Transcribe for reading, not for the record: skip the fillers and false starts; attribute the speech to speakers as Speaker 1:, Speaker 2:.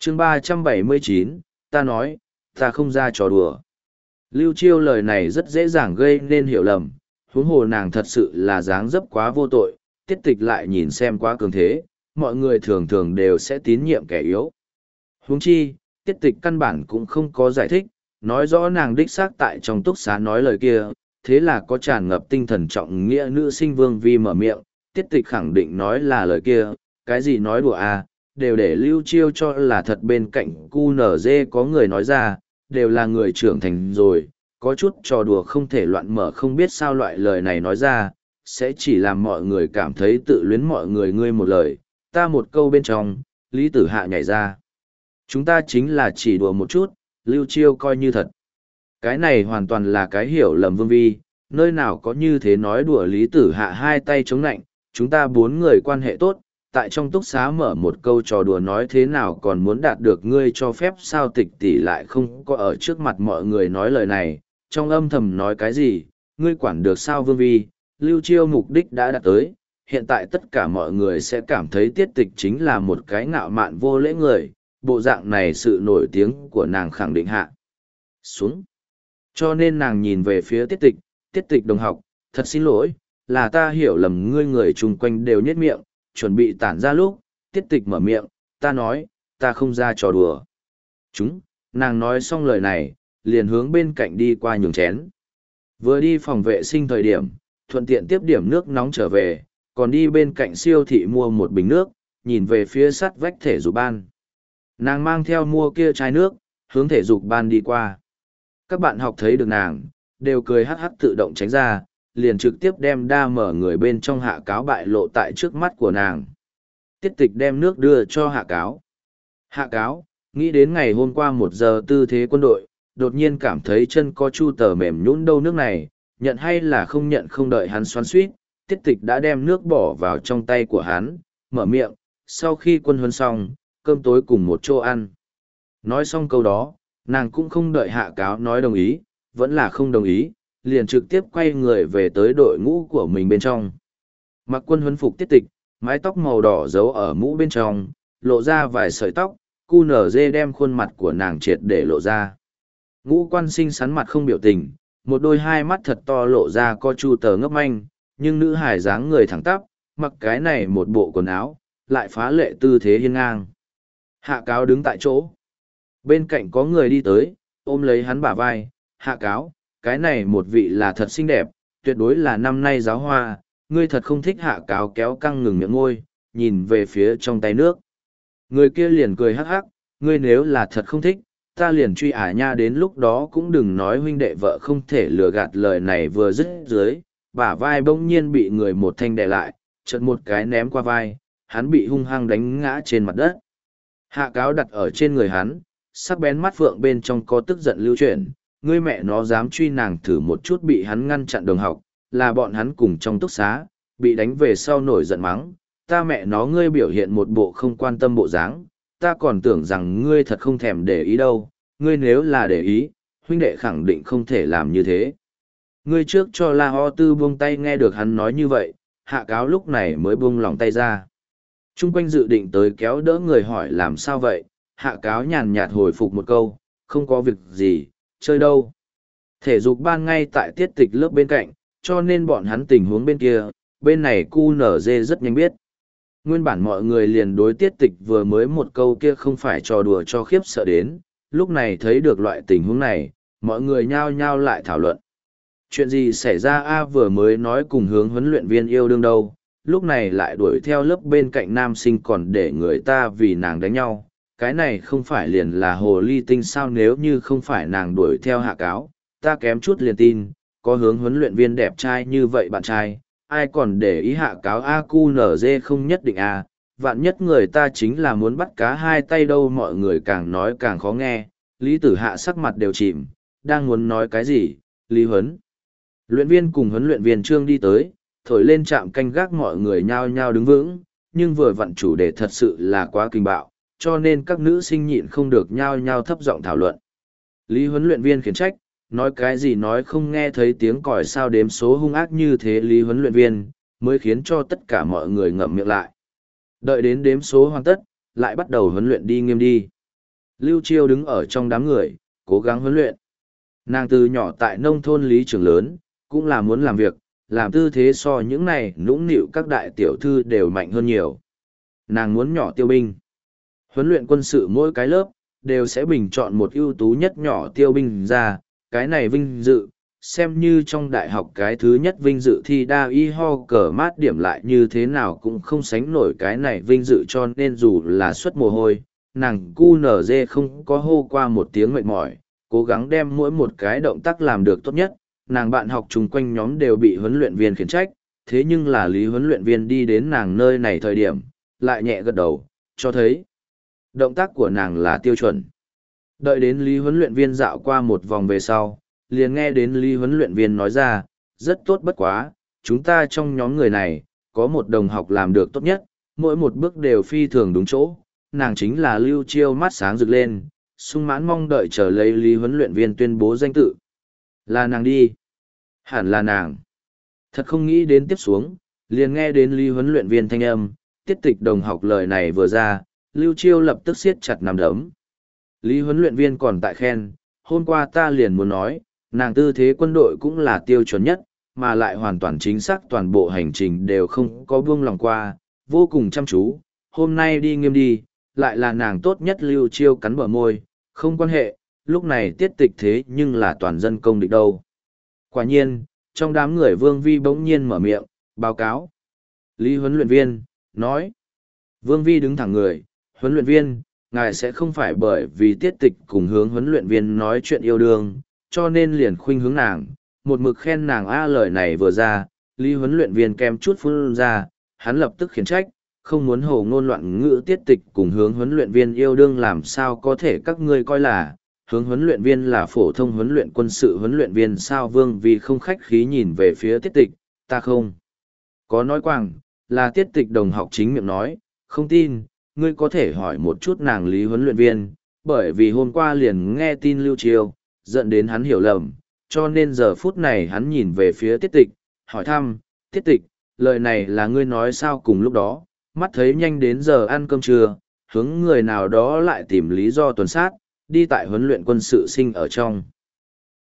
Speaker 1: chương 379, ta nói, ta không ra trò đùa. Lưu Chiêu lời này rất dễ dàng gây nên hiểu lầm, huống hồ nàng thật sự là dáng dấp quá vô tội, tiết tịch lại nhìn xem quá cường thế, mọi người thường thường đều sẽ tín nhiệm kẻ yếu. Huống chi, tiết tịch căn bản cũng không có giải thích, nói rõ nàng đích xác tại trong túc xá nói lời kia, thế là có tràn ngập tinh thần trọng nghĩa nữ sinh Vương Vi mở miệng, tiết tịch khẳng định nói là lời kia, cái gì nói đùa à, đều để Lưu Chiêu cho là thật. Bên cạnh QNZ có người nói ra, đều là người trưởng thành rồi, có chút trò đùa không thể loạn mở, không biết sao loại lời này nói ra, sẽ chỉ làm mọi người cảm thấy tự luyến mọi người, ngươi một lời, ta một câu bên trong, Lý Tử Hạ nhảy ra. Chúng ta chính là chỉ đùa một chút, Lưu Chiêu coi như thật. Cái này hoàn toàn là cái hiểu lầm Vương Vi, nơi nào có như thế nói đùa. Lý Tử Hạ hai tay chống nạnh, chúng ta bốn người quan hệ tốt, tại trong túc xá mở một câu trò đùa nói thế nào còn muốn đạt được ngươi cho phép sao? Tịch tỷ lại không có ở trước mặt mọi người nói lời này, trong âm thầm nói cái gì, ngươi quản được sao? Vương Vi, Lưu Chiêu mục đích đã đạt tới, hiện tại tất cả mọi người sẽ cảm thấy tiết tịch chính là một cái ngạo mạn vô lễ người, bộ dạng này sự nổi tiếng của nàng khẳng định hạ xuống. Cho nên nàng nhìn về phía tiết tịch đồng học, thật xin lỗi, là ta hiểu lầm ngươi. Người chung quanh đều nhếch miệng, chuẩn bị tản ra lúc, tiết tịch mở miệng, ta nói, ta không ra trò đùa. Nàng nói xong lời này, liền hướng bên cạnh đi qua nhường chén. Vừa đi phòng vệ sinh thời điểm, thuận tiện tiếp điểm nước nóng trở về, còn đi bên cạnh siêu thị mua một bình nước, nhìn về phía sắt vách thể dục ban. Nàng mang theo mua kia chai nước, hướng thể dục ban đi qua. Các bạn học thấy được nàng, đều cười hắc hắc tự động tránh ra, liền trực tiếp đem đa mở người bên trong Hạ Cáo bại lộ tại trước mắt của nàng. Tiết tịch đem nước đưa cho Hạ Cáo. Hạ Cáo, nghĩ đến ngày hôm qua 1 giờ tư thế quân đội, đột nhiên cảm thấy chân có chu tờ mềm nhũn đâu. Nước này, nhận hay là không nhận? Không đợi hắn xoắn suýt, tiết tịch đã đem nước bỏ vào trong tay của hắn, mở miệng, sau khi quân huấn xong, cơm tối cùng một chỗ ăn. Nói xong câu đó, nàng cũng không đợi Hạ Cáo nói đồng ý, vẫn là không đồng ý, liền trực tiếp quay người về tới đội ngũ của mình bên trong. Mặc quân huấn phục tiết tịch, mái tóc màu đỏ giấu ở mũ bên trong, lộ ra vài sợi tóc, QNZ đem khuôn mặt của nàng triệt để lộ ra. Ngũ quan xinh xắn mặt không biểu tình, một đôi hai mắt thật to lộ ra co chu tờ ngấp manh, nhưng nữ hài dáng người thẳng tắp, mặc cái này một bộ quần áo, lại phá lệ tư thế hiên ngang. Hạ Cáo đứng tại chỗ. Bên cạnh có người đi tới, ôm lấy hắn bả vai, Hạ Cáo, cái này một vị là thật xinh đẹp, tuyệt đối là năm nay giáo hoa, ngươi thật không thích? Hạ Cáo kéo căng ngừng miệng môi, nhìn về phía trong tay nước. Người kia liền cười hắc hắc, ngươi nếu là thật không thích, ta liền truy ả nha, đến lúc đó cũng đừng nói huynh đệ vợ không thể lừa gạt. Lời này vừa dứt dưới, bả vai bỗng nhiên bị người một thanh đè lại, chợt một cái ném qua vai, hắn bị hung hăng đánh ngã trên mặt đất. Hạ Cáo đặt ở trên người hắn, sắc bén mắt phượng bên trong có tức giận lưu chuyển, ngươi mẹ nó dám truy nàng thử một chút. Bị hắn ngăn chặn đồng học, là bọn hắn cùng trong túc xá, bị đánh về sau nổi giận mắng, ta mẹ nó ngươi biểu hiện một bộ không quan tâm bộ dáng, ta còn tưởng rằng ngươi thật không thèm để ý đâu, ngươi nếu là để ý, huynh đệ khẳng định không thể làm như thế. Ngươi trước cho La Ho Tư buông tay. Nghe được hắn nói như vậy, Hạ Cáo lúc này mới buông lòng tay ra. Trung quanh dự định tới kéo đỡ người hỏi làm sao vậy, Hạ Cáo nhàn nhạt hồi phục một câu, không có việc gì, chơi đâu. Thể dục ban ngay tại tiết tịch lớp bên cạnh, cho nên bọn hắn tình huống bên kia, bên này QNZ rất nhanh biết. Nguyên bản mọi người liền đối tiết tịch vừa mới một câu kia không phải trò đùa cho khiếp sợ đến, lúc này thấy được loại tình huống này, mọi người nhao nhao lại thảo luận. Chuyện gì xảy ra a? Vừa mới nói cùng hướng huấn luyện viên yêu đương đâu, lúc này lại đuổi theo lớp bên cạnh nam sinh còn để người ta vì nàng đánh nhau. Cái này không phải liền là hồ ly tinh sao? Nếu như không phải nàng đuổi theo Hạ Cáo, ta kém chút liền tin, có hướng huấn luyện viên đẹp trai như vậy bạn trai, ai còn để ý Hạ Cáo a? QNZ không nhất định a, vạn nhất người ta chính là muốn bắt cá hai tay đâu. Mọi người càng nói càng khó nghe, Lý Tử Hạ sắc mặt đều chìm, đang muốn nói cái gì, Lý huấn luyện viên cùng huấn luyện viên Trương đi tới, thổi lên trạm canh gác, mọi người nhao nhao đứng vững, nhưng vừa vặn chủ đề thật sự là quá kinh bạo, cho nên các nữ sinh nhịn không được nhao nhao thấp giọng thảo luận. Lý huấn luyện viên khiển trách, nói cái gì nói không nghe thấy tiếng còi sao? Đếm số hung ác như thế Lý huấn luyện viên, mới khiến cho tất cả mọi người ngậm miệng lại. Đợi đến đếm số hoàn tất, lại bắt đầu huấn luyện đi nghiêm đi. Lưu Chiêu đứng ở trong đám người, cố gắng huấn luyện. Nàng từ nhỏ tại nông thôn lý trường lớn, cũng là muốn làm việc, làm tư thế so những này nũng nịu các đại tiểu thư đều mạnh hơn nhiều. Nàng muốn nhỏ tiêu binh. Huấn luyện quân sự mỗi cái lớp, đều sẽ bình chọn một ưu tú nhất nhỏ tiêu binh ra, cái này vinh dự, xem như trong đại học cái thứ nhất vinh dự thi đa y ho cờ mát điểm lại như thế nào cũng không sánh nổi cái này vinh dự, cho nên dù là suất mồ hôi, nàng cu nở dê không có hô qua một tiếng mệt mỏi, cố gắng đem mỗi một cái động tác làm được tốt nhất. Nàng bạn học chung quanh nhóm đều bị huấn luyện viên khiển trách, thế nhưng là lý huấn luyện viên đi đến nàng nơi này thời điểm, lại nhẹ gật đầu, cho thấy động tác của nàng là tiêu chuẩn. Đợi đến lý huấn luyện viên dạo qua một vòng về sau, liền nghe đến lý huấn luyện viên nói ra, rất tốt bất quá, chúng ta trong nhóm người này, có một đồng học làm được tốt nhất, mỗi một bước đều phi thường đúng chỗ, nàng chính là Lưu Chiêu. Mắt sáng rực lên, sung mãn mong đợi chờ lấy lý huấn luyện viên tuyên bố danh tự. Là nàng đi. Hẳn là nàng. Thật không nghĩ đến tiếp xuống, liền nghe đến lý huấn luyện viên thanh âm, tiết tịch đồng học lời này vừa ra, Lưu Chiêu lập tức siết chặt nắm đấm. Lý huấn luyện viên còn tại khen, hôm qua ta liền muốn nói, nàng tư thế quân đội cũng là tiêu chuẩn nhất, mà lại hoàn toàn chính xác, toàn bộ hành trình đều không có buông lòng qua, vô cùng chăm chú, hôm nay đi nghiêm đi, lại là nàng tốt nhất. Lưu Chiêu cắn bờ môi, không quan hệ, lúc này tiết tịch thế nhưng là toàn dân công địch đâu. Quả nhiên, trong đám người Vương Vi bỗng nhiên mở miệng, báo cáo. Lý huấn luyện viên, nói. Vương Vi đứng thẳng người, huấn luyện viên, ngài sẽ không phải bởi vì tiết tịch cùng hướng huấn luyện viên nói chuyện yêu đương, cho nên liền khuynh hướng nàng, một mực khen nàng a. Lời này vừa ra, Lý huấn luyện viên kem chút phun ra, hắn lập tức khiển trách, không muốn hồ ngôn loạn ngữ. Tiết tịch cùng hướng huấn luyện viên yêu đương làm sao có thể các ngươi coi là, hướng huấn luyện viên là phổ thông huấn luyện quân sự huấn luyện viên sao? Vương Vi không khách khí nhìn về phía tiết tịch, ta không có nói quảng, là tiết tịch đồng học chính miệng nói, không tin, ngươi có thể hỏi một chút nàng. Lý huấn luyện viên, bởi vì hôm qua liền nghe tin Lưu Chiêu, dẫn đến hắn hiểu lầm, cho nên giờ phút này hắn nhìn về phía tiết tịch, hỏi thăm, tiết tịch, lời này là ngươi nói sao? Cùng lúc đó, mắt thấy nhanh đến giờ ăn cơm trưa, hướng người nào đó lại tìm lý do tuần sát, đi tại huấn luyện quân sự sinh ở trong